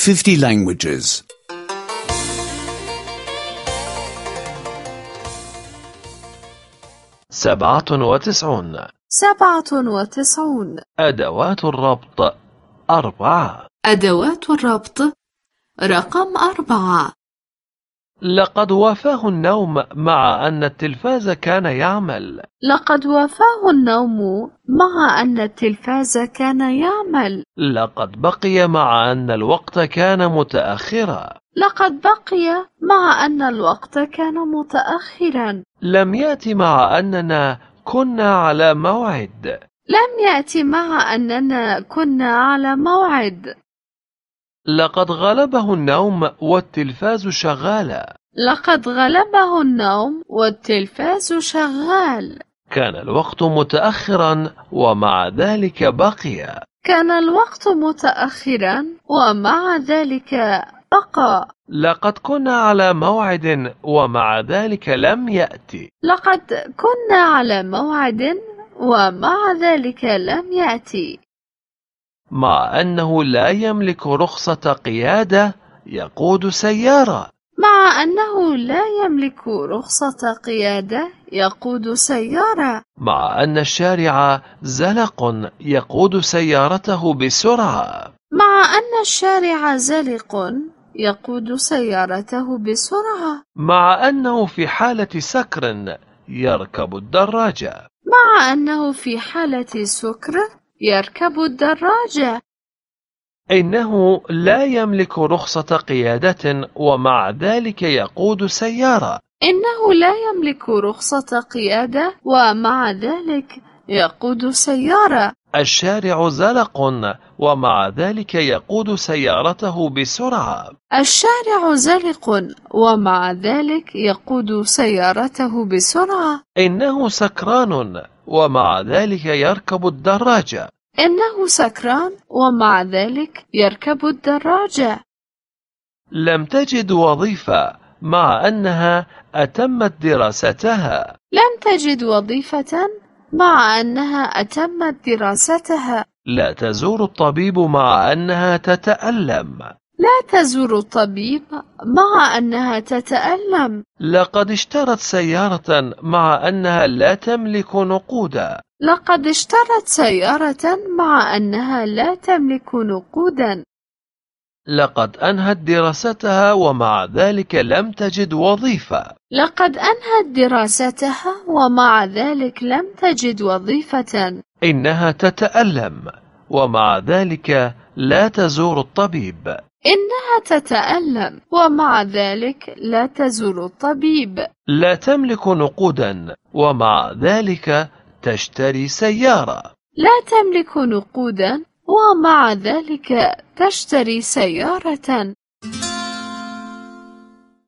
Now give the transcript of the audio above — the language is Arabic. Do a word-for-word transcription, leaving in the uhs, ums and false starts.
fifty languages. سبعة وتسعون. سبعة وتسعون. أدوات الربط أربعة. أدوات الربط رقم أربعة. لقد وافاه النوم مع أن التلفاز كان يعمل. لقد وافاه النوم مع أن التلفاز كان يعمل. لقد بقي مع أن الوقت كان متأخرا. لقد بقي مع أن الوقت كان متأخرا. لم يأتي مع أننا كنا على موعد. لم يأتي مع أننا كنا على موعد. لقد غلبه النوم والتلفاز شغال. لقد غلبه النوم والتلفاز شغال. كان الوقت متأخرا ومع ذلك بقي. كان الوقت متأخرا ومع ذلك بقى. لقد كنا على موعد ومع ذلك لم يأتي. لقد كنا على موعد ومع ذلك لم يأتي. مع أنه لا يملك رخصة قيادة يقود سيارة. مع أنه لا يملك رخصة قيادة يقود سيارة. مع أن الشارع زلق يقود سيارته بسرعة. مع أن الشارع زلق يقود سيارته بسرعة. مع أنه في حالة سكر يركب الدراجة. مع أنه في حالة سكر يركب الدراجة. إنه لا يملك رخصة قيادة ومع ذلك يقود سيارة. إنه لا يملك رخصة قيادة ومع ذلك يقود سيارة. الشارع زلق ومع ذلك يقود سيارته بسرعة. الشارع زلق ومع ذلك يقود سيارته بسرعة. إنه سكران ومع ذلك يركب الدراجة. إنه سكران ومع ذلك يركب الدراجة. لم تجد وظيفة مع أنها أتمت دراستها. لم تجد وظيفة مع أنها أتمت دراستها. لا تزور الطبيب مع أنها تتألم. لا تزور الطبيب مع أنها تتألم. لقد اشترت سيارة مع أنها لا تملك نقودا. لقد اشترت سيارة مع أنها لا تملك نقودا. لقد أنهت دراستها ومع ذلك لم تجد وظيفة. لقد أنهت دراستها ومع ذلك لم تجد وظيفة. إنها تتألم ومع ذلك لا تزور الطبيب. إنها تتألم ومع ذلك لا تزور الطبيب. لا تملك نقودا ومع ذلك تشتري سيارة. لا تملك نقودا ومع ذلك تشتري سيارة.